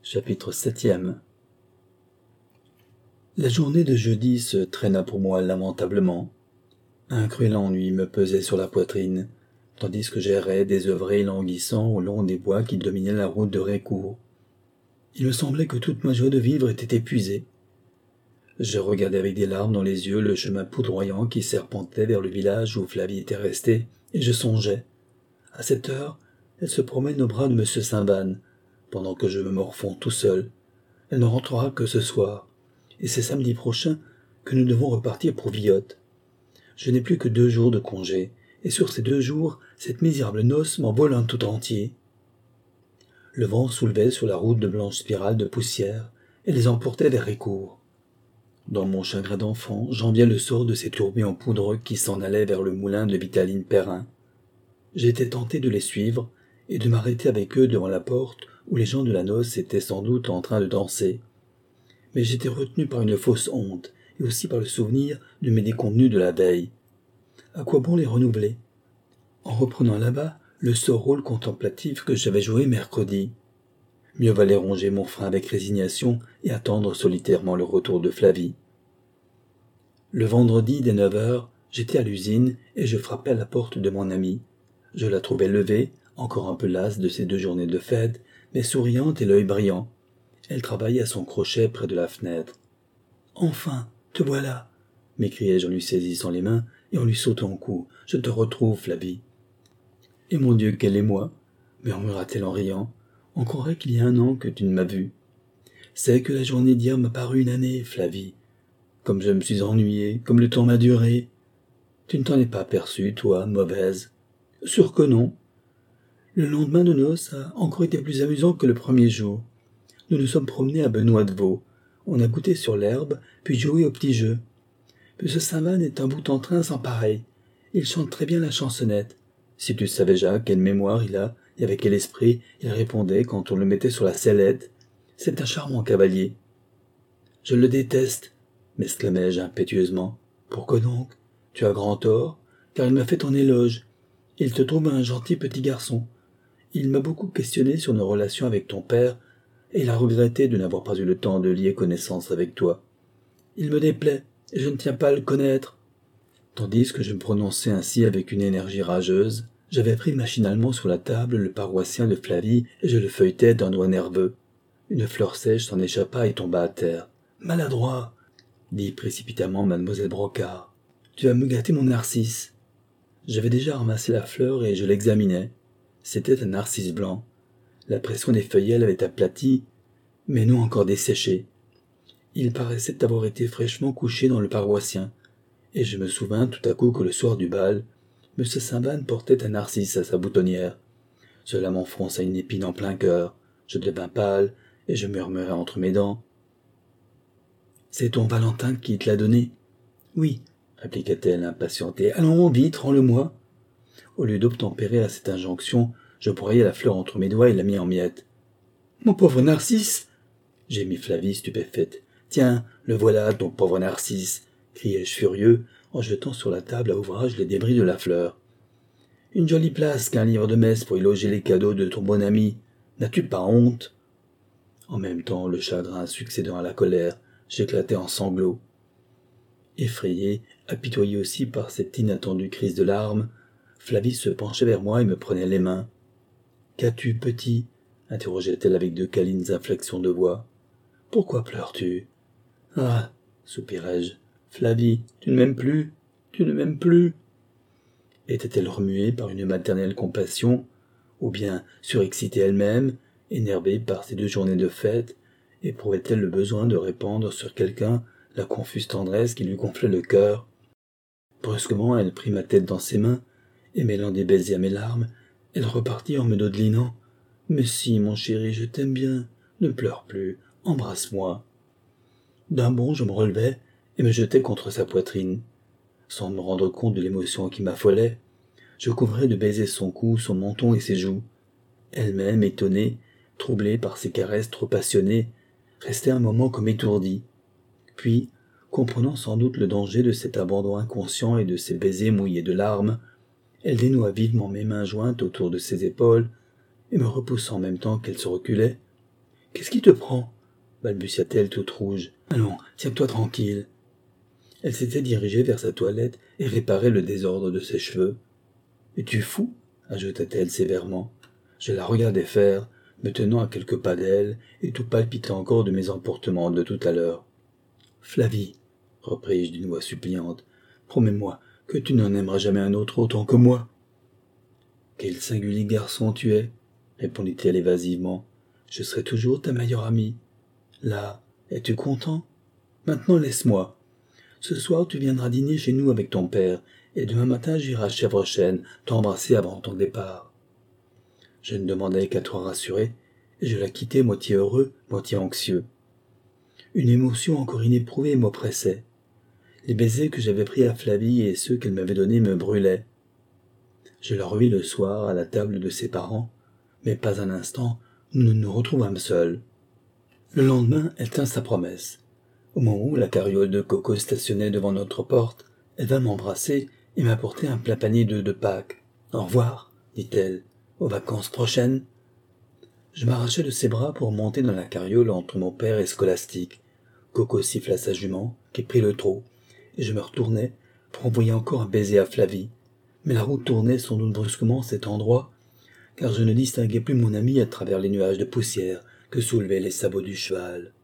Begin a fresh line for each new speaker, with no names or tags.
Chapitre 7e. La journée de jeudi se traîna pour moi lamentablement. Un cruel ennui me pesait sur la poitrine, tandis que j'errais désœuvré et languissant au long des bois qui dominaient la route de Récourt. Il me semblait que toute ma joie de vivre était épuisée. Je regardais avec des larmes dans les yeux le chemin poudroyant qui serpentait vers le village où Flavie était restée, et je songeais. À cette heure, elle se promène au bras de M. Saint-Van, pendant que je me morfonds tout seul. Elle ne rentrera que ce soir, et c'est samedi prochain que nous devons repartir pour Viotte. Je n'ai plus que 2 jours de congé, et sur ces 2 jours, cette misérable noce m'envole un tout entier. Le vent soulevait sur la route de blanches spirales de poussière, et les emportait vers Récourt. Dans mon chagrin d'enfant, j'enviais le sort de ces tourbillons poudreux qui s'en allaient vers le moulin de Vitaline Perrin. J'étais tenté de les suivre, et de m'arrêter avec eux devant la porte où les gens de la noce étaient sans doute en train de danser. Mais j'étais retenu par une fausse honte, et aussi par le souvenir de mes déconvenues de la veille. À quoi bon les renouveler? En reprenant là-bas le sot rôle contemplatif que j'avais joué mercredi. Mieux valait ronger mon frein avec résignation et attendre solitairement le retour de Flavie. Le vendredi dès 9 heures, j'étais à l'usine et je frappais à la porte de mon amie. Je la trouvais levée, encore un peu lasse de ces 2 journées de fête, mais souriante et l'œil brillant. Elle travaillait à son crochet près de la fenêtre. « Enfin, te voilà !» m'écriai-je en lui saisissant les mains et en lui sautant au cou. « Je te retrouve, Flavie. »« Et mon Dieu, qu'elle est moi !» murmura-t-elle en riant. « On croirait qu'il y a 1 an que tu ne m'as vue. C'est que la journée d'hier m'a paru une année, Flavie. Comme je me suis ennuyé, comme le temps m'a duré. Tu ne t'en es pas aperçue, toi, mauvaise. Sûr que non. Le lendemain de noces a encore été plus amusant que le premier jour. Nous nous sommes promenés à Benoît de Vaux. On a goûté sur l'herbe, puis joué au petit jeu. M. Saint-Van est un bout en train sans pareil. Il chante très bien la chansonnette. Si tu savais, Jacques, quelle mémoire il a, et avec quel esprit il répondait quand on le mettait sur la sellette. C'est un charmant cavalier. Je le déteste, m'exclamai-je impétueusement. Pourquoi donc? Tu as grand tort, car il m'a fait ton éloge. Il te trouve un gentil petit garçon. Il m'a beaucoup questionné sur nos relations avec ton père, et il a regretté de n'avoir pas eu le temps de lier connaissance avec toi. Il me déplaît, et je ne tiens pas à le connaître. Tandis que je me prononçais ainsi avec une énergie rageuse, j'avais pris machinalement sur la table le paroissien de Flavie et je le feuilletais d'un doigt nerveux. Une fleur sèche s'en échappa et tomba à terre. « Maladroit !» dit précipitamment mademoiselle Brocard. « Tu vas me gâter mon narcisse. » J'avais déjà ramassé la fleur et je l'examinais. C'était un narcisse blanc. La pression des feuillets l'avait aplati, mais non encore desséché. Il paraissait avoir été fraîchement couché dans le paroissien, et je me souvins tout à coup que le soir du bal, M. Saint-Van portait un narcisse à sa boutonnière. Cela m'enfonça une épine en plein cœur. Je devins pâle, et je murmurai entre mes dents. « C'est ton Valentin qui te l'a donné ?»« Oui, » répliqua-t-elle impatientée. « Allons, vite, rends-le-moi. » Au lieu d'obtempérer à cette injonction, je broyai la fleur entre mes doigts et la mis en miettes. « Mon pauvre Narcisse !» gémit Flavie stupéfaite. « Tiens, le voilà, ton pauvre Narcisse !» criai-je furieux, en jetant sur la table à ouvrage les débris de la fleur. « Une jolie place qu'un livre de messe pour y loger les cadeaux de ton bon ami. N'as-tu pas honte ?» En même temps, le chagrin succédant à la colère, j'éclatai en sanglots. Effrayée, apitoyée aussi par cette inattendue crise de larmes, Flavie se penchait vers moi et me prenait les mains. « Qu'as-tu, petit ?» interrogeait-elle avec de câlines inflexions de voix. « Pourquoi pleures-tu ?»« Ah !» soupirai-je. « Flavie, tu ne m'aimes plus? Tu ne m'aimes plus ?» Était-elle remuée par une maternelle compassion, ou bien surexcitée elle-même, énervée par ces 2 journées de fête, éprouvait-elle le besoin de répandre sur quelqu'un la confuse tendresse qui lui gonflait le cœur? Brusquement, elle prit ma tête dans ses mains, et mêlant des baisers à mes larmes, elle repartit en me dodelinant. « Mais si, mon chéri, je t'aime bien. Ne pleure plus. Embrasse-moi. » D'un bond, je me relevai et me jetai contre sa poitrine. Sans me rendre compte de l'émotion qui m'affolait, je couvrais de baisers son cou, son menton et ses joues. Elle-même, étonnée, troublée par ces caresses trop passionnées, restait un moment comme étourdie. Puis, comprenant sans doute le danger de cet abandon inconscient et de ces baisers mouillés de larmes, elle dénoua vivement mes mains jointes autour de ses épaules et me repoussa en même temps qu'elle se reculait. Qu'est-ce qui te prend balbutia-t-elle toute rouge. Allons, tiens-toi tranquille. Elle s'était dirigée vers sa toilette et réparait le désordre de ses cheveux. Es-tu fou ajouta-t-elle sévèrement. Je la regardais faire, me tenant à quelques pas d'elle et tout palpitant encore de mes emportements de tout à l'heure. Flavie, repris-je d'une voix suppliante, promets-moi que tu n'en aimeras jamais un autre autant que moi. Quel singulier garçon tu es, répondit-elle évasivement. Je serai toujours ta meilleure amie. Là, es-tu content? Maintenant laisse-moi. Ce soir tu viendras dîner chez nous avec ton père, et demain matin j'irai à Chèvrechêne t'embrasser avant ton départ. Je ne demandais qu'à te rassurer, et je la quittai moitié heureux, moitié anxieux. Une émotion encore inéprouvée m'oppressait. Les baisers que j'avais pris à Flavie et ceux qu'elle m'avait donnés me brûlaient. Je la revis le soir à la table de ses parents, mais pas un instant nous ne nous retrouvâmes seuls. Le lendemain, elle tint sa promesse. Au moment où la carriole de Coco stationnait devant notre porte, elle vint m'embrasser et m'apporter un plat panier d'œufs de Pâques. « Au revoir, dit-elle, aux vacances prochaines. » Je m'arrachai de ses bras pour monter dans la carriole entre mon père et Scolastique. Coco siffla sa jument, qui prit le trot, et je me retournai pour envoyer encore un baiser à Flavie. Mais la route tournait sans doute brusquement cet endroit, car je ne distinguais plus mon ami à travers les nuages de poussière que soulevaient les sabots du cheval.